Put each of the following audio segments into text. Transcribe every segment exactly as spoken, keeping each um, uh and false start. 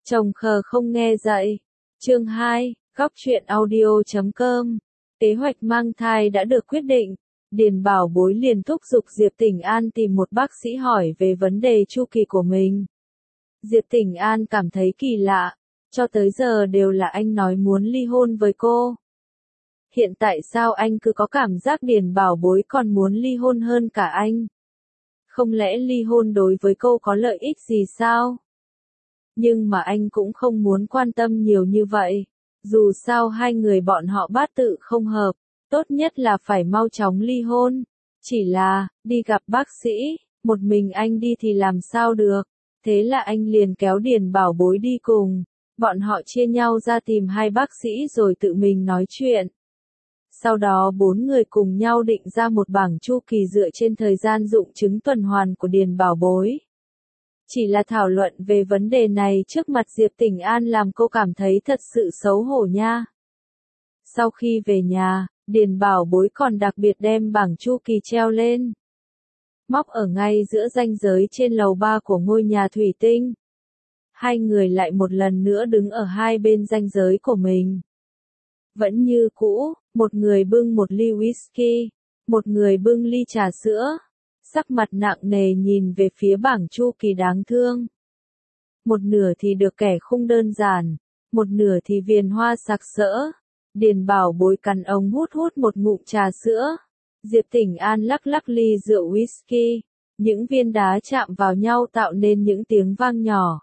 Chồng khờ không nghe dạy. Chương hai, góc truyện audio chấm com. Kế hoạch mang thai đã được quyết định. Điền Bảo Bối liền thúc giục Diệp Tỉnh An tìm một bác sĩ hỏi về vấn đề chu kỳ của mình. Diệp Tỉnh An cảm thấy kỳ lạ, cho tới giờ đều là anh nói muốn ly hôn với cô. Hiện tại sao anh cứ có cảm giác Điền Bảo Bối còn muốn ly hôn hơn cả anh? Không lẽ ly hôn đối với cô có lợi ích gì sao? Nhưng mà anh cũng không muốn quan tâm nhiều như vậy. Dù sao hai người bọn họ bát tự không hợp, tốt nhất là phải mau chóng ly hôn. Chỉ là, đi gặp bác sĩ, một mình anh đi thì làm sao được. Thế là anh liền kéo Điền Bảo Bối đi cùng. Bọn họ chia nhau ra tìm hai bác sĩ rồi tự mình nói chuyện. Sau đó bốn người cùng nhau định ra một bảng chu kỳ dựa trên thời gian dụng trứng tuần hoàn của Điền Bảo Bối. Chỉ là thảo luận về vấn đề này trước mặt Diệp Tỉnh An làm cô cảm thấy thật sự xấu hổ nha. Sau khi về nhà, Điền Bảo Bối còn đặc biệt đem bảng chu kỳ treo lên. Móc ở ngay giữa ranh giới trên lầu ba của ngôi nhà thủy tinh. Hai người lại một lần nữa đứng ở hai bên ranh giới của mình. Vẫn như cũ, một người bưng một ly whisky, một người bưng ly trà sữa. Sắc mặt nặng nề nhìn về phía bảng chu kỳ đáng thương. Một nửa thì được kẻ khung đơn giản, một nửa thì viền hoa sặc sỡ. Điền Bảo Bối cắn ống hút hút một ngụm trà sữa. Diệp Tỉnh An lắc lắc ly rượu whisky. Những viên đá chạm vào nhau tạo nên những tiếng vang nhỏ.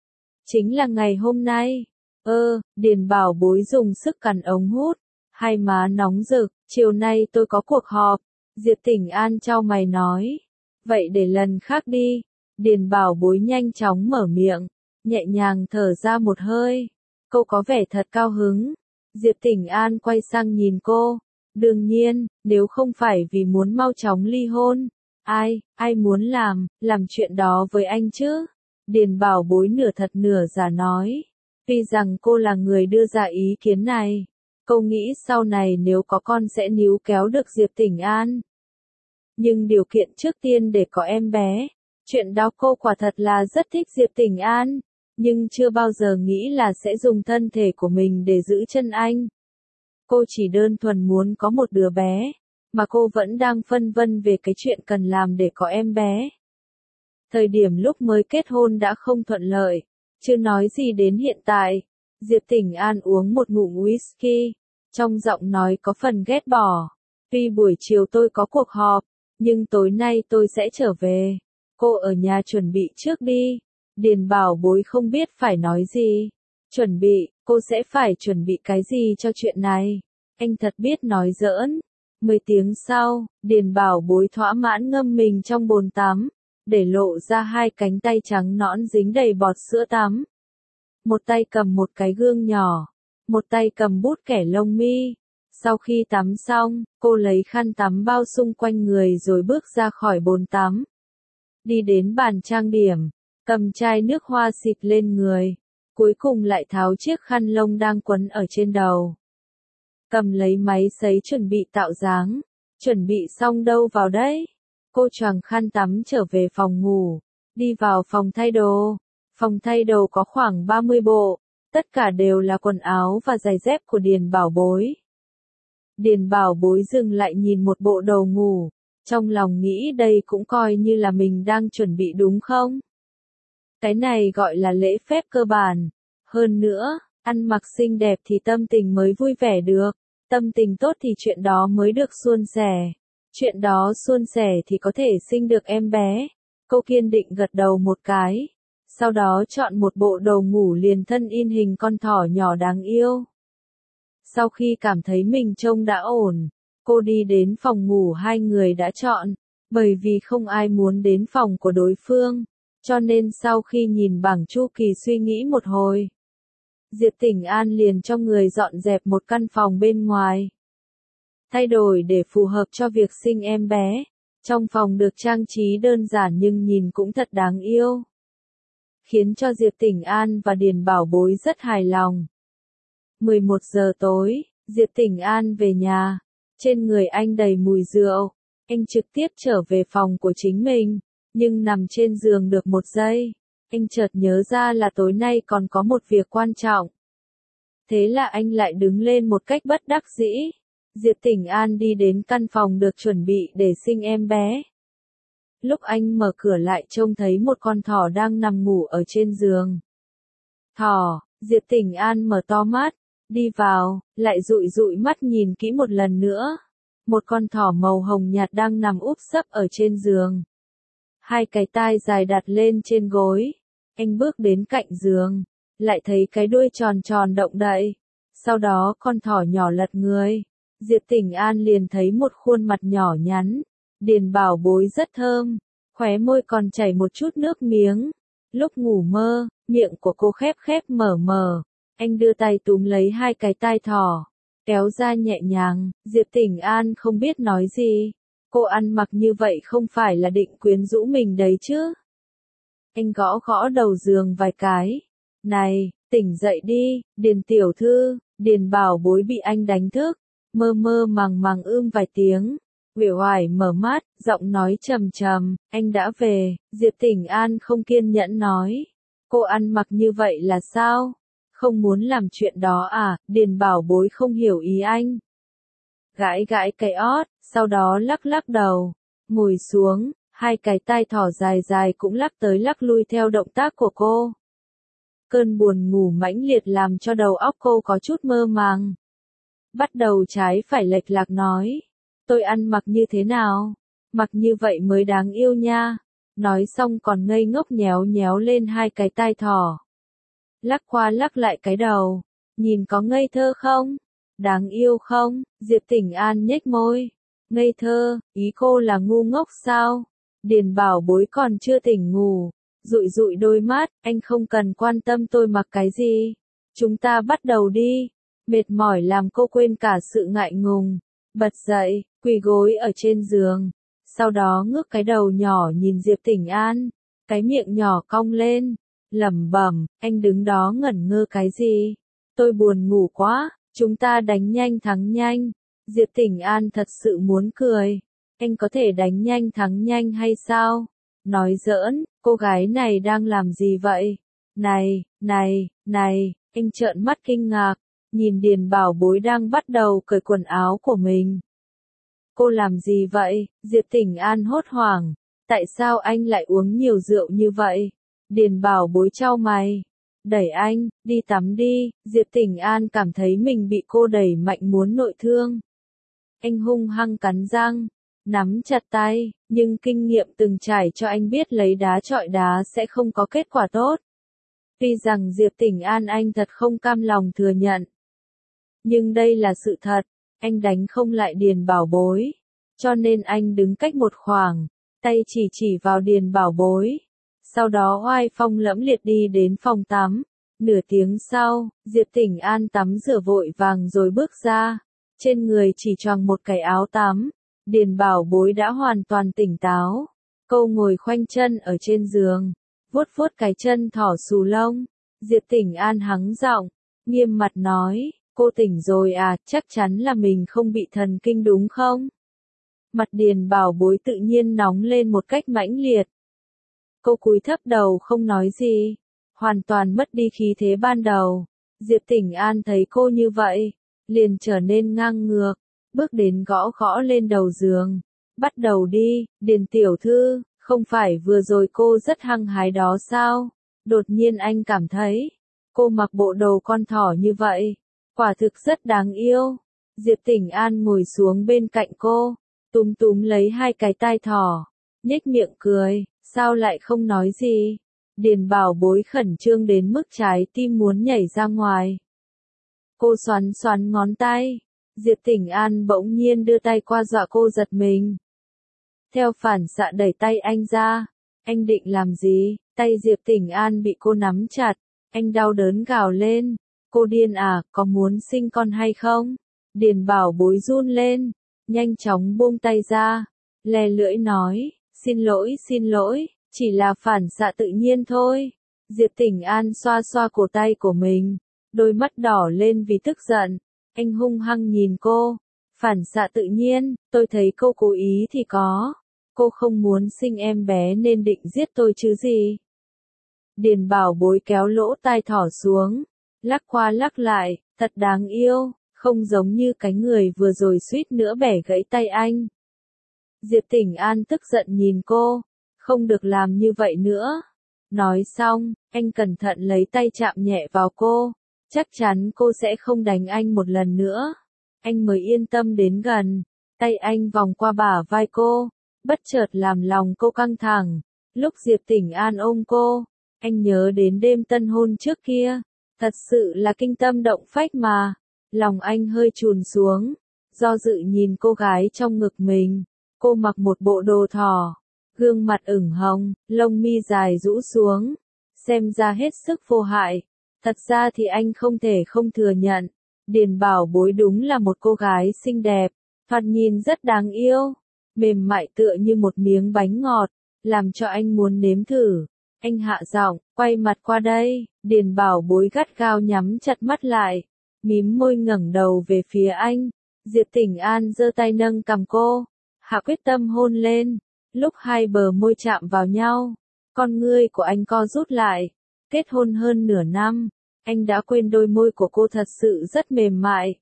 Chính là ngày hôm nay. Ơ, Điền Bảo Bối dùng sức cắn ống hút. Hai má nóng rực, chiều nay tôi có cuộc họp. Diệp Tỉnh An chau mày nói. Vậy để lần khác đi. Điền Bảo Bối nhanh chóng mở miệng, nhẹ nhàng thở ra một hơi. Cô có vẻ thật cao hứng. Diệp Tỉnh An quay sang nhìn cô. Đương nhiên, nếu không phải vì muốn mau chóng ly hôn, ai, ai muốn làm, làm chuyện đó với anh chứ? Điền Bảo Bối nửa thật nửa giả nói. Tuy rằng cô là người đưa ra ý kiến này, cô nghĩ sau này nếu có con sẽ níu kéo được Diệp Tỉnh An. Nhưng điều kiện trước tiên để có em bé, chuyện đó cô quả thật là rất thích Diệp Tỉnh An, nhưng chưa bao giờ nghĩ là sẽ dùng thân thể của mình để giữ chân anh. Cô chỉ đơn thuần muốn có một đứa bé, mà cô vẫn đang phân vân về cái chuyện cần làm để có em bé. Thời điểm lúc mới kết hôn đã không thuận lợi, chưa nói gì đến hiện tại. Diệp Tỉnh An uống một ngụm whisky, trong giọng nói có phần ghét bỏ. Tuy buổi chiều tôi có cuộc họp, nhưng tối nay tôi sẽ trở về. Cô ở nhà chuẩn bị trước đi. Điền Bảo Bối không biết phải nói gì. Chuẩn bị, cô sẽ phải chuẩn bị cái gì cho chuyện này? Anh thật biết nói giỡn. Mười tiếng sau, Điền Bảo Bối thỏa mãn ngâm mình trong bồn tắm, để lộ ra hai cánh tay trắng nõn dính đầy bọt sữa tắm. Một tay cầm một cái gương nhỏ, một tay cầm bút kẻ lông mi. Sau khi tắm xong, cô lấy khăn tắm bao xung quanh người rồi bước ra khỏi bồn tắm. Đi đến bàn trang điểm, cầm chai nước hoa xịt lên người, cuối cùng lại tháo chiếc khăn lông đang quấn ở trên đầu. Cầm lấy máy sấy chuẩn bị tạo dáng, chuẩn bị xong đâu vào đấy. Cô choàng khăn tắm trở về phòng ngủ, đi vào phòng thay đồ. Phòng thay đồ có khoảng ba mươi bộ, tất cả đều là quần áo và giày dép của Điền Bảo Bối. Điền Bảo Bối dừng lại nhìn một bộ đồ ngủ, trong lòng nghĩ đây cũng coi như là mình đang chuẩn bị đúng không? Cái này gọi là lễ phép cơ bản. Hơn nữa, ăn mặc xinh đẹp thì tâm tình mới vui vẻ được, tâm tình tốt thì chuyện đó mới được suôn sẻ. Chuyện đó suôn sẻ thì có thể sinh được em bé. Cô kiên định gật đầu một cái. Sau đó chọn một bộ đồ ngủ liền thân in hình con thỏ nhỏ đáng yêu. Sau khi cảm thấy mình trông đã ổn, cô đi đến phòng ngủ hai người đã chọn, bởi vì không ai muốn đến phòng của đối phương, cho nên sau khi nhìn bảng chu kỳ suy nghĩ một hồi, Diệp Tỉnh An liền cho người dọn dẹp một căn phòng bên ngoài. Thay đổi để phù hợp cho việc sinh em bé, trong phòng được trang trí đơn giản nhưng nhìn cũng thật đáng yêu, khiến cho Diệp Tỉnh An và Điền Bảo Bối rất hài lòng. mười một giờ tối, Diệp Tỉnh An về nhà. Trên người anh đầy mùi rượu. Anh trực tiếp trở về phòng của chính mình, nhưng nằm trên giường được một giây, Anh chợt nhớ ra là tối nay còn có một việc quan trọng. Thế là anh lại đứng lên một cách bất đắc dĩ. Diệp Tỉnh An đi đến căn phòng được chuẩn bị để sinh em bé. Lúc anh mở cửa lại trông thấy một con thỏ đang nằm ngủ ở trên giường. Thỏ, Diệp Tỉnh An mở to mắt, đi vào, lại dụi dụi mắt nhìn kỹ một lần nữa. Một con thỏ màu hồng nhạt đang nằm úp sấp ở trên giường. Hai cái tai dài đặt lên trên gối. Anh bước đến cạnh giường, lại thấy cái đuôi tròn tròn động đậy. Sau đó con thỏ nhỏ lật người. Diệp Tỉnh An liền thấy một khuôn mặt nhỏ nhắn. Điền bảo bối rất thơm, khóe môi còn chảy một chút nước miếng. Lúc ngủ mơ, miệng của cô khép khép mở mở. Anh đưa tay túm lấy hai cái tai thỏ, kéo ra nhẹ nhàng. Diệp Tỉnh An không biết nói gì. Cô ăn mặc như vậy không phải là định quyến rũ mình đấy chứ. Anh gõ gõ đầu giường vài cái. Này, tỉnh dậy đi, Điền tiểu thư. Điền bảo bối bị anh đánh thức, mơ mơ màng màng ưm vài tiếng. Uể oải mở mắt, giọng nói trầm trầm, anh đã về. Diệp Tỉnh An không kiên nhẫn nói. Cô ăn mặc như vậy là sao? Không muốn làm chuyện đó à? Điền bảo bối không hiểu ý anh. Gãi gãi cái ót, sau đó lắc lắc đầu, ngồi xuống, hai cái tai thỏ dài dài cũng lắc tới lắc lui theo động tác của cô. Cơn buồn ngủ mãnh liệt làm cho đầu óc cô có chút mơ màng. Bắt đầu trái phải lệch lạc nói. Tôi ăn mặc như thế nào? Mặc như vậy mới đáng yêu nha. Nói xong còn ngây ngốc nhéo nhéo lên hai cái tai thỏ. Lắc qua lắc lại cái đầu. Nhìn có ngây thơ không? Đáng yêu không? Diệp Tỉnh An nhếch môi. Ngây thơ, ý cô là ngu ngốc sao? Điền bảo bối còn chưa tỉnh ngủ. Dụi dụi đôi mắt, anh không cần quan tâm tôi mặc cái gì. Chúng ta bắt đầu đi. Mệt mỏi làm cô quên cả sự ngại ngùng. Bật dậy, quỳ gối ở trên giường. Sau đó ngước cái đầu nhỏ nhìn Diệp Tỉnh An. Cái miệng nhỏ cong lên. Lẩm bẩm, anh đứng đó ngẩn ngơ cái gì? Tôi buồn ngủ quá, chúng ta đánh nhanh thắng nhanh. Diệp Tỉnh An thật sự muốn cười. Anh có thể đánh nhanh thắng nhanh hay sao? Nói giỡn, cô gái này đang làm gì vậy? Này, này, này, anh trợn mắt kinh ngạc, nhìn Điền bảo bối đang bắt đầu cởi quần áo của mình. Cô làm gì vậy? Diệp Tỉnh An hốt hoảng. Tại sao anh lại uống nhiều rượu như vậy? Điền bảo bối chau mày. Đẩy anh, đi tắm đi. Diệp Tỉnh An cảm thấy mình bị cô đẩy mạnh muốn nội thương. Anh hung hăng cắn răng, nắm chặt tay, nhưng kinh nghiệm từng trải cho anh biết lấy đá chọi đá sẽ không có kết quả tốt. Tuy rằng Diệp Tỉnh An anh thật không cam lòng thừa nhận. Nhưng đây là sự thật, anh đánh không lại Điền bảo bối. Cho nên anh đứng cách một khoảng, tay chỉ chỉ vào Điền bảo bối. Sau đó oai phong lẫm liệt đi đến phòng tắm. Nửa tiếng sau, Diệp Tỉnh An tắm rửa vội vàng rồi bước ra. Trên người chỉ choàng một cái áo tắm. Điền bảo bối đã hoàn toàn tỉnh táo. Cô ngồi khoanh chân ở trên giường, vuốt vuốt cái chân thỏ xù lông. Diệp Tỉnh An hắng giọng, nghiêm mặt nói, cô tỉnh rồi à, chắc chắn là mình không bị thần kinh đúng không? Mặt Điền bảo bối tự nhiên nóng lên một cách mãnh liệt. Cô cúi thấp đầu không nói gì, hoàn toàn mất đi khí thế ban đầu. Diệp Tỉnh An thấy cô như vậy, liền trở nên ngang ngược, bước đến gõ gõ lên đầu giường. Bắt đầu đi, Điền tiểu thư, không phải vừa rồi cô rất hăng hái đó sao? Đột nhiên anh cảm thấy, cô mặc bộ đồ con thỏ như vậy, quả thực rất đáng yêu. Diệp Tỉnh An ngồi xuống bên cạnh cô, túm túm lấy hai cái tai thỏ, nhếch miệng cười, sao lại không nói gì? Điền bảo bối khẩn trương đến mức trái tim muốn nhảy ra ngoài. Cô xoắn xoắn ngón tay. Diệp Tỉnh An bỗng nhiên đưa tay qua dọa cô giật mình. Theo phản xạ đẩy tay anh ra. Anh định làm gì? Tay Diệp Tỉnh An bị cô nắm chặt. Anh đau đớn gào lên. Cô điên à, có muốn sinh con hay không? Điền bảo bối run lên. Nhanh chóng buông tay ra. Lè lưỡi nói, xin lỗi xin lỗi, chỉ là phản xạ tự nhiên thôi. Diệp Tỉnh An xoa xoa cổ tay của mình. Đôi mắt đỏ lên vì tức giận. Anh hung hăng nhìn cô. Phản xạ tự nhiên, tôi thấy cô cố ý thì có. Cô không muốn sinh em bé nên định giết tôi chứ gì. Điền Bảo Bối kéo lỗ tai thỏ xuống, lắc qua lắc lại, thật đáng yêu, không giống như cái người vừa rồi suýt nữa bẻ gãy tay anh. Diệp Tỉnh An tức giận nhìn cô, không được làm như vậy nữa. Nói xong, anh cẩn thận lấy tay chạm nhẹ vào cô, chắc chắn cô sẽ không đánh anh một lần nữa. Anh mới yên tâm đến gần, tay anh vòng qua bả vai cô, bất chợt làm lòng cô căng thẳng. Lúc Diệp Tỉnh An ôm cô, anh nhớ đến đêm tân hôn trước kia, thật sự là kinh tâm động phách mà. Lòng anh hơi chùn xuống, do dự nhìn cô gái trong ngực mình. Cô mặc một bộ đồ thỏ, gương mặt ửng hồng, lông mi dài rũ xuống, xem ra hết sức vô hại. Thật ra thì anh không thể không thừa nhận, Điền Bảo Bối đúng là một cô gái xinh đẹp, thoạt nhìn rất đáng yêu, mềm mại tựa như một miếng bánh ngọt, làm cho anh muốn nếm thử. Anh hạ giọng, quay mặt qua đây. Điền Bảo Bối gắt gao nhắm chặt mắt lại, mím môi ngẩng đầu về phía anh. Diệp Tỉnh An giơ tay nâng cằm cô, hạ quyết tâm hôn lên. Lúc hai bờ môi chạm vào nhau, con ngươi của anh co rút lại. Kết hôn hơn nửa năm, anh đã quên đôi môi của cô thật sự rất mềm mại.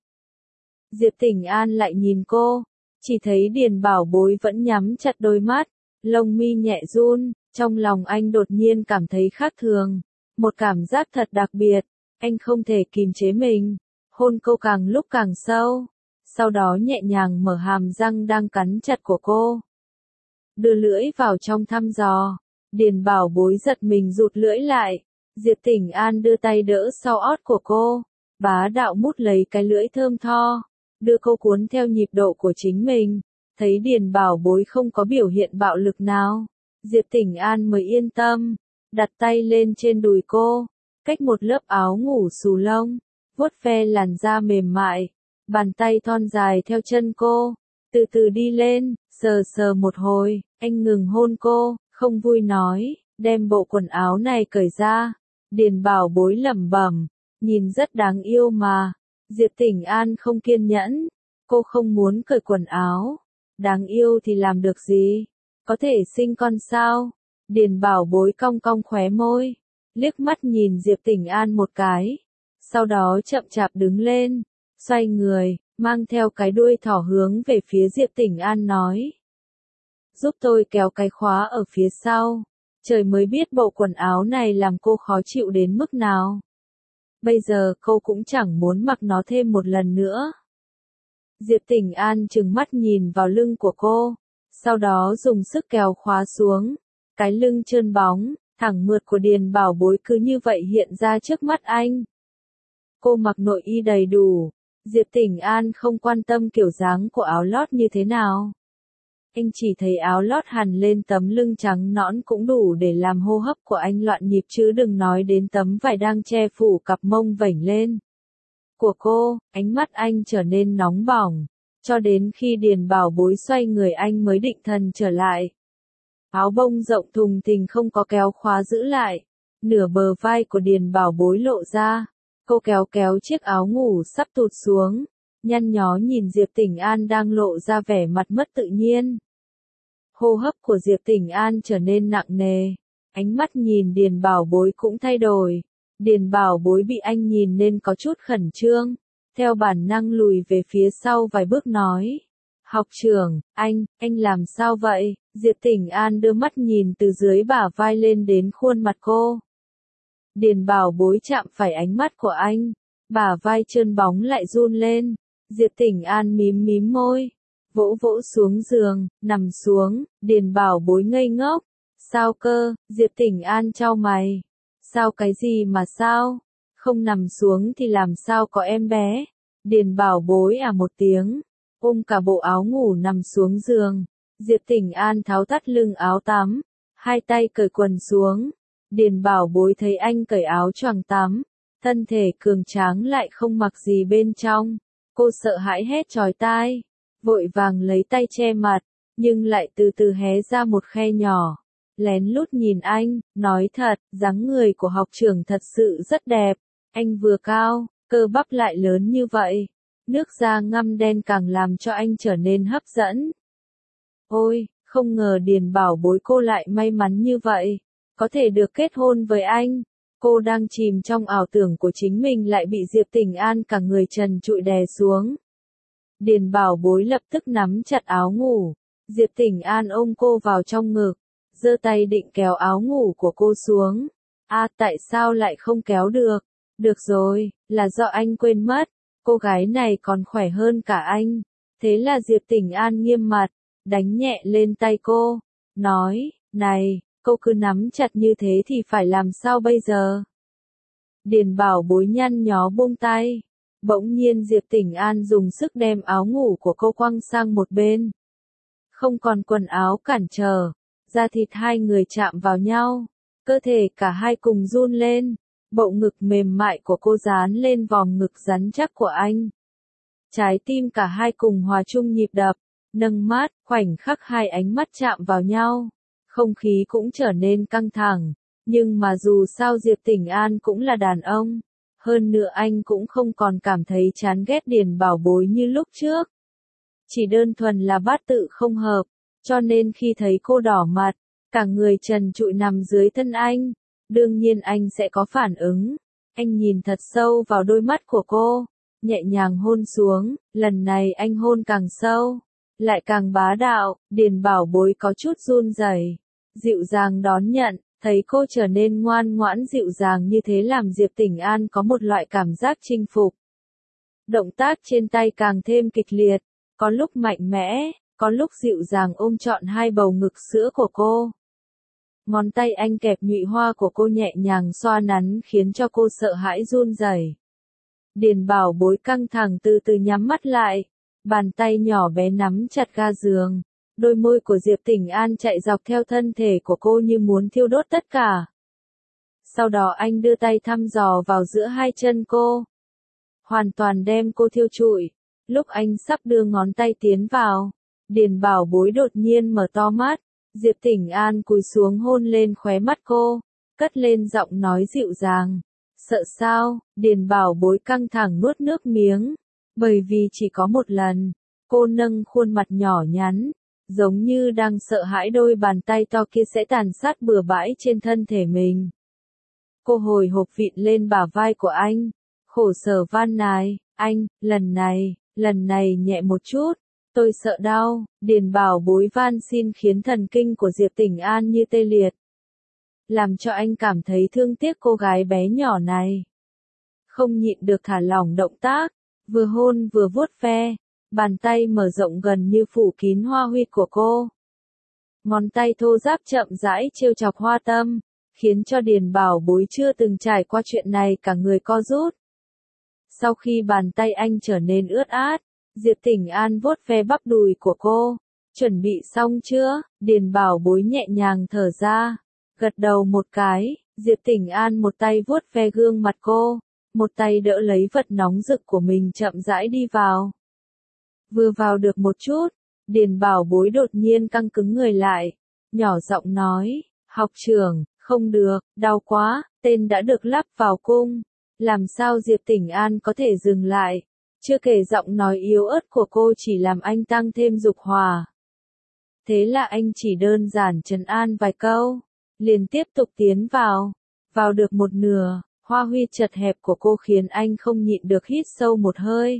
Diệp Tỉnh An lại nhìn cô, chỉ thấy Điền Bảo Bối vẫn nhắm chặt đôi mắt, lông mi nhẹ run, trong lòng anh đột nhiên cảm thấy khác thường, một cảm giác thật đặc biệt, anh không thể kìm chế mình, hôn cô càng lúc càng sâu, sau đó nhẹ nhàng mở hàm răng đang cắn chặt của cô. Đưa lưỡi vào trong thăm dò, Điền Bảo Bối giật mình rụt lưỡi lại, Diệp Tỉnh An đưa tay đỡ sau ót của cô, bá đạo mút lấy cái lưỡi thơm tho, đưa cô cuốn theo nhịp độ của chính mình. Thấy Điền Bảo Bối không có biểu hiện bạo lực nào, Diệp Tỉnh An mới yên tâm, đặt tay lên trên đùi cô, cách một lớp áo ngủ xù lông, vuốt ve làn da mềm mại, bàn tay thon dài theo chân cô, từ từ đi lên, sờ sờ một hồi, anh ngừng hôn cô, không vui nói, đem bộ quần áo này cởi ra. Điền Bảo Bối lẩm bẩm, nhìn rất đáng yêu mà. Diệp Tỉnh An không kiên nhẫn, cô không muốn cởi quần áo. Đáng yêu thì làm được gì? Có thể sinh con sao? Điền Bảo Bối cong cong khóe môi, liếc mắt nhìn Diệp Tỉnh An một cái, sau đó chậm chạp đứng lên, xoay người, mang theo cái đuôi thỏ hướng về phía Diệp Tỉnh An nói. Giúp tôi kéo cái khóa ở phía sau, trời mới biết bộ quần áo này làm cô khó chịu đến mức nào. Bây giờ cô cũng chẳng muốn mặc nó thêm một lần nữa. Diệp Tỉnh An trừng mắt nhìn vào lưng của cô, sau đó dùng sức kéo khóa xuống, cái lưng trơn bóng, thẳng mượt của Điền Bảo Bối cứ như vậy hiện ra trước mắt anh. Cô mặc nội y đầy đủ, Diệp Tỉnh An không quan tâm kiểu dáng của áo lót như thế nào. Anh chỉ thấy áo lót hằn lên tấm lưng trắng nõn cũng đủ để làm hô hấp của anh loạn nhịp chứ đừng nói đến tấm vải đang che phủ cặp mông vểnh lên của cô. Ánh mắt anh trở nên nóng bỏng, cho đến khi Điền Bảo Bối xoay người anh mới định thần trở lại. Áo bông rộng thùng thình không có kéo khóa giữ lại, nửa bờ vai của Điền Bảo Bối lộ ra, cô kéo kéo chiếc áo ngủ sắp tụt xuống, nhăn nhó nhìn Diệp Tỉnh An đang lộ ra vẻ mặt mất tự nhiên. Hô hấp của Diệp Tỉnh An trở nên nặng nề, ánh mắt nhìn Điền Bảo Bối cũng thay đổi. Điền Bảo Bối bị anh nhìn nên có chút khẩn trương, theo bản năng lùi về phía sau vài bước nói. Học trưởng, anh, anh làm sao vậy? Diệp Tỉnh An đưa mắt nhìn từ dưới bả vai lên đến khuôn mặt cô. Điền Bảo Bối chạm phải ánh mắt của anh, bả vai trơn bóng lại run lên. Diệp Tỉnh An mím mím môi, vỗ vỗ xuống giường, nằm xuống. Điền Bảo Bối ngây ngốc. Sao cơ? Diệp Tỉnh An chau mày. Sao cái gì mà sao? Không nằm xuống thì làm sao có em bé? Điền Bảo Bối à một tiếng, ôm cả bộ áo ngủ nằm xuống giường. Diệp Tỉnh An tháo thắt lưng áo tắm, hai tay cởi quần xuống. Điền Bảo Bối thấy anh cởi áo choàng tắm, thân thể cường tráng lại không mặc gì bên trong. Cô sợ hãi hét chói tai, vội vàng lấy tay che mặt, nhưng lại từ từ hé ra một khe nhỏ. Lén lút nhìn anh, nói thật, dáng người của học trưởng thật sự rất đẹp. Anh vừa cao, cơ bắp lại lớn như vậy. Nước da ngăm đen càng làm cho anh trở nên hấp dẫn. Ôi, không ngờ Điền Bảo Bối cô lại may mắn như vậy. có thể được kết hôn với anh. Cô đang chìm trong ảo tưởng của chính mình lại bị Diệp Tình An cả người trần trụi đè xuống. Điền Bảo Bối lập tức nắm chặt áo ngủ. Diệp Tình An ôm cô vào trong ngực, giơ tay định kéo áo ngủ của cô xuống. À, tại sao lại không kéo được? Được rồi, là do anh quên mất. Cô gái này còn khỏe hơn cả anh. Thế là Diệp Tình An nghiêm mặt, đánh nhẹ lên tay cô, nói, này, cô cứ nắm chặt như thế thì phải làm sao bây giờ? Điền Bảo Bối nhăn nhó buông tay. Bỗng nhiên Diệp Tình An dùng sức đem áo ngủ của cô quăng sang một bên. Không còn quần áo cản trở, da thịt hai người chạm vào nhau, cơ thể cả hai cùng run lên, bộ ngực mềm mại của cô dán lên vòng ngực rắn chắc của anh. Trái tim cả hai cùng hòa chung nhịp đập, nâng mắt, khoảnh khắc hai ánh mắt chạm vào nhau, không khí cũng trở nên căng thẳng, nhưng mà dù sao Diệp Tình An cũng là đàn ông, hơn nữa anh cũng không còn cảm thấy chán ghét Điền Bảo Bối như lúc trước. Chỉ đơn thuần là bát tự không hợp, cho nên khi thấy cô đỏ mặt, cả người trần trụi nằm dưới thân anh, đương nhiên anh sẽ có phản ứng. Anh nhìn thật sâu vào đôi mắt của cô, nhẹ nhàng hôn xuống, lần này anh hôn càng sâu, lại càng bá đạo. Điền Bảo Bối có chút run rẩy, dịu dàng đón nhận, thấy cô trở nên ngoan ngoãn dịu dàng như thế làm Diệp Tình An có một loại cảm giác chinh phục. Động tác trên tay càng thêm kịch liệt, có lúc mạnh mẽ, có lúc dịu dàng ôm trọn hai bầu ngực sữa của cô. Ngón tay anh kẹp nhụy hoa của cô nhẹ nhàng xoa nắn khiến cho cô sợ hãi run rẩy. Điền Bảo Bối căng thẳng từ từ nhắm mắt lại, bàn tay nhỏ bé nắm chặt ga giường, đôi môi của Diệp Tình An chạy dọc theo thân thể của cô như muốn thiêu đốt tất cả. Sau đó anh đưa tay thăm dò vào giữa hai chân cô, hoàn toàn đem cô thiêu trụi. Lúc anh sắp đưa ngón tay tiến vào, Điền Bảo Bối đột nhiên mở to mắt, Diệp Tình An cúi xuống hôn lên khóe mắt cô, cất lên giọng nói dịu dàng. Sợ sao? Điền Bảo Bối căng thẳng nuốt nước miếng, bởi vì chỉ có một lần, cô nâng khuôn mặt nhỏ nhắn, giống như đang sợ hãi đôi bàn tay to kia sẽ tàn sát bừa bãi trên thân thể mình. Cô hồi hộp vịn lên bả vai của anh, khổ sở van nài, anh, lần này, lần này nhẹ một chút, tôi sợ đau. Điền Bảo Bối van xin khiến thần kinh của Diệp Tình An như tê liệt, làm cho anh cảm thấy thương tiếc cô gái bé nhỏ này. Không nhịn được thả lỏng động tác, vừa hôn vừa vuốt ve, bàn tay mở rộng gần như phủ kín hoa huyệt của cô. Ngón tay thô ráp chậm rãi trêu chọc hoa tâm, khiến cho Điền Bảo Bối chưa từng trải qua chuyện này cả người co rút. Sau khi bàn tay anh trở nên ướt át, Diệp Tình An vuốt ve bắp đùi của cô. Chuẩn bị xong chưa? Điền Bảo Bối nhẹ nhàng thở ra, gật đầu một cái. Diệp Tình An một tay vuốt ve gương mặt cô, một tay đỡ lấy vật nóng rực của mình chậm rãi đi vào. Vừa vào được một chút, Điền Bảo Bối đột nhiên căng cứng người lại, nhỏ giọng nói, học trưởng, không được, đau quá. Tên đã được lắp vào cung, làm sao Diệp Tình An có thể dừng lại? Chưa kể giọng nói yếu ớt của cô chỉ làm anh tăng thêm dục hỏa. Thế là anh chỉ đơn giản trấn an vài câu, liền tiếp tục tiến vào. Vào được một nửa, hoa huy chật hẹp của cô khiến anh không nhịn được hít sâu một hơi.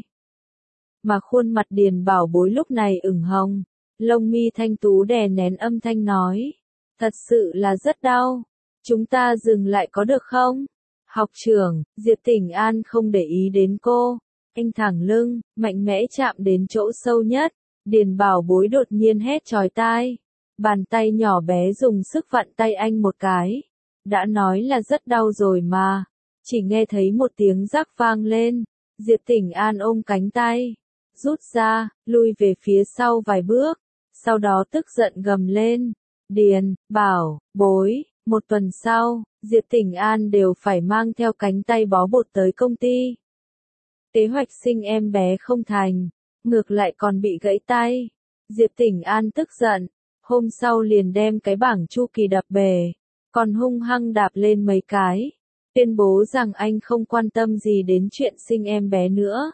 Mà khuôn mặt Điền Bảo Bối lúc này ửng hồng, lông mi thanh tú đè nén âm thanh nói, thật sự là rất đau, chúng ta dừng lại có được không? Học trưởng, Diệp Tình An không để ý đến cô, anh thẳng lưng, mạnh mẽ chạm đến chỗ sâu nhất. Điền Bảo Bối đột nhiên hét chói tai, bàn tay nhỏ bé dùng sức vặn tay anh một cái. Đã nói là rất đau rồi mà, chỉ nghe thấy một tiếng rắc vang lên. Diệp Tình An ôm cánh tay, rút ra, lui về phía sau vài bước, sau đó tức giận gầm lên, Điền Bảo Bối. Một tuần sau, Diệp Tình An đều phải mang theo cánh tay bó bột tới công ty. Kế hoạch sinh em bé không thành, ngược lại còn bị gãy tay. Diệp Tình An tức giận, hôm sau liền đem cái bảng chu kỳ đập bể, còn hung hăng đạp lên mấy cái, tuyên bố rằng anh không quan tâm gì đến chuyện sinh em bé nữa.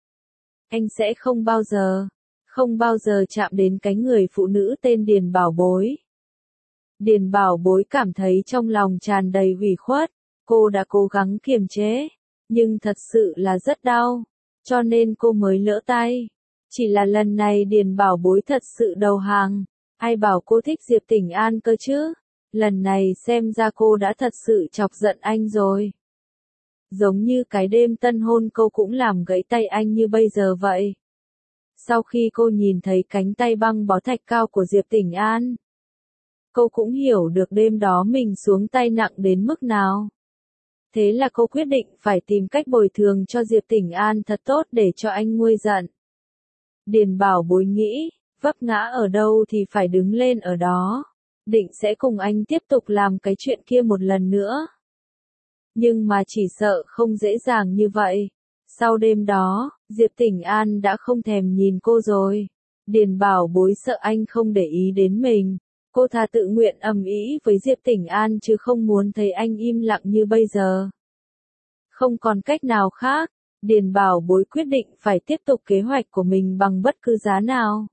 Anh sẽ không bao giờ, không bao giờ chạm đến cái người phụ nữ tên Điền Bảo Bối. Điền Bảo Bối cảm thấy trong lòng tràn đầy ủy khuất, cô đã cố gắng kiềm chế, nhưng thật sự là rất đau, cho nên cô mới lỡ tay. Chỉ là lần này Điền Bảo Bối thật sự đầu hàng, ai bảo cô thích Diệp Tỉnh An cơ chứ, lần này xem ra cô đã thật sự chọc giận anh rồi. Giống như cái đêm tân hôn cô cũng làm gãy tay anh như bây giờ vậy. Sau khi cô nhìn thấy cánh tay băng bó thạch cao của Diệp Tỉnh An, cô cũng hiểu được đêm đó mình xuống tay nặng đến mức nào. Thế là cô quyết định phải tìm cách bồi thường cho Diệp Tỉnh An thật tốt để cho anh nguôi giận. Điền Bảo Bối nghĩ, vấp ngã ở đâu thì phải đứng lên ở đó, định sẽ cùng anh tiếp tục làm cái chuyện kia một lần nữa. Nhưng mà chỉ sợ không dễ dàng như vậy. Sau đêm đó, Diệp Tỉnh An đã không thèm nhìn cô rồi. Điền Bảo Bối sợ anh không để ý đến mình. Cô thà tự nguyện ầm ĩ với Diệp Tỉnh An chứ không muốn thấy anh im lặng như bây giờ. Không còn cách nào khác, Điền Bảo Bối quyết định phải tiếp tục kế hoạch của mình bằng bất cứ giá nào.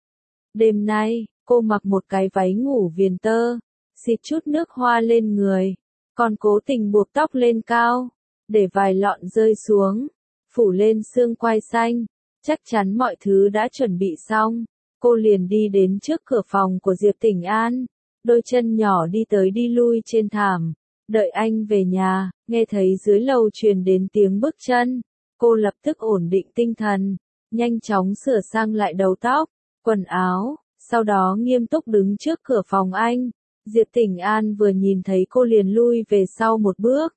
Đêm nay, cô mặc một cái váy ngủ viền tơ, xịt chút nước hoa lên người, còn cố tình buộc tóc lên cao, để vài lọn rơi xuống, phủ lên xương quai xanh. Chắc chắn mọi thứ đã chuẩn bị xong, cô liền đi đến trước cửa phòng của Diệp Tỉnh An, đôi chân nhỏ đi tới đi lui trên thảm, đợi anh về nhà. Nghe thấy dưới lầu truyền đến tiếng bước chân, cô lập tức ổn định tinh thần, nhanh chóng sửa sang lại đầu tóc, quần áo, sau đó nghiêm túc đứng trước cửa phòng anh. Diệp Tỉnh An vừa nhìn thấy cô liền lui về sau một bước,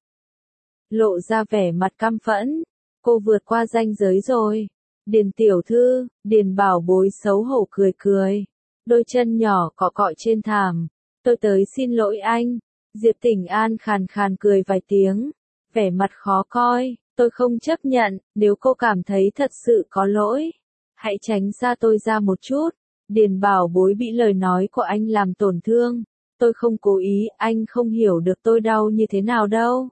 lộ ra vẻ mặt căm phẫn. Cô vượt qua ranh giới rồi. Điền tiểu thư, Điền Bảo Bối xấu hổ cười cười, đôi chân nhỏ cọ cọ trên thảm. Tôi tới xin lỗi anh. Diệp Tỉnh An khàn khàn cười vài tiếng, vẻ mặt khó coi. Tôi không chấp nhận, nếu cô cảm thấy thật sự có lỗi, hãy tránh xa tôi ra một chút. Điền Bảo Bối bị lời nói của anh làm tổn thương. Tôi không cố ý, anh không hiểu được tôi đau như thế nào đâu.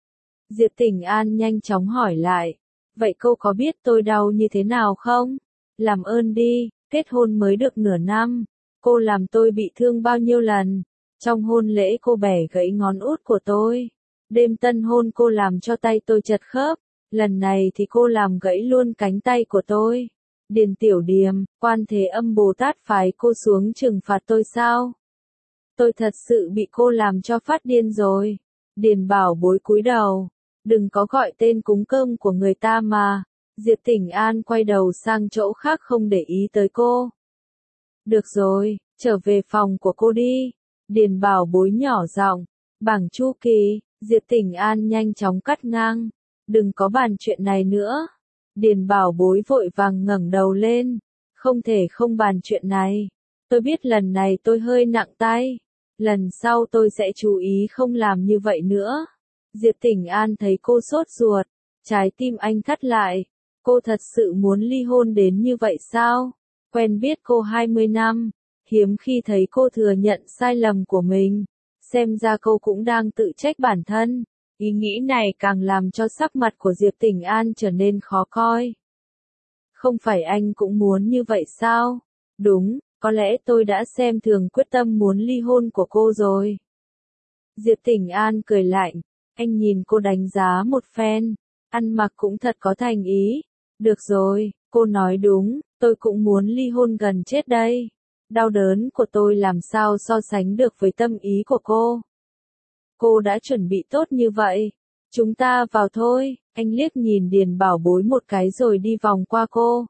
Diệp Tỉnh An nhanh chóng hỏi lại, vậy cô có biết tôi đau như thế nào không? Làm ơn đi, kết hôn mới được nửa năm, cô làm tôi bị thương bao nhiêu lần. Trong hôn lễ cô bẻ gãy ngón út của tôi. Đêm tân hôn cô làm cho tay tôi chật khớp. Lần này thì cô làm gãy luôn cánh tay của tôi. Điền tiểu điềm, Quan Thế Âm Bồ Tát phái cô xuống trừng phạt tôi sao? Tôi thật sự bị cô làm cho phát điên rồi. Điền Bảo Bối cúi đầu. Đừng có gọi tên cúng cơm của người ta mà. Diệp Tỉnh An quay đầu sang chỗ khác không để ý tới cô. Được rồi, trở về phòng của cô đi. Điền Bảo Bối nhỏ giọng. Bảng chu kỳ. Diệp Tỉnh An nhanh chóng cắt ngang. Đừng có bàn chuyện này nữa. Điền Bảo Bối vội vàng ngẩng đầu lên. Không thể không bàn chuyện này. Tôi biết lần này tôi hơi nặng tay. Lần sau tôi sẽ chú ý không làm như vậy nữa. Diệp Tỉnh An thấy cô sốt ruột. Trái tim anh thắt lại. Cô thật sự muốn ly hôn đến như vậy sao? Quen biết cô hai mươi năm. Hiếm khi thấy cô thừa nhận sai lầm của mình. Xem ra cô cũng đang tự trách bản thân. Ý nghĩ này càng làm cho sắc mặt của Diệp Tỉnh An trở nên khó coi. Không phải anh cũng muốn như vậy sao? Đúng, có lẽ tôi đã xem thường quyết tâm muốn ly hôn của cô rồi. Diệp Tỉnh An cười lạnh. Anh nhìn cô đánh giá một phen. Ăn mặc cũng thật có thành ý. Được rồi, cô nói đúng, tôi cũng muốn ly hôn gần chết đây. Đau đớn của tôi làm sao so sánh được với tâm ý của cô. Cô đã chuẩn bị tốt như vậy. Chúng ta vào thôi. Anh liếc nhìn Điền Bảo Bối một cái rồi đi vòng qua cô.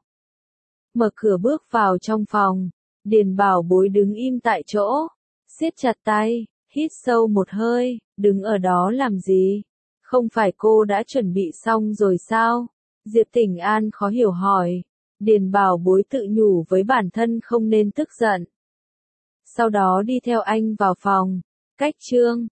Mở cửa bước vào trong phòng. Điền Bảo Bối đứng im tại chỗ. Siết chặt tay, hít sâu một hơi, đứng ở đó làm gì? Không phải cô đã chuẩn bị xong rồi sao? Diệp Tỉnh An khó hiểu hỏi. Điền Bảo Bối tự nhủ với bản thân không nên tức giận. Sau đó đi theo anh vào phòng. Cách chương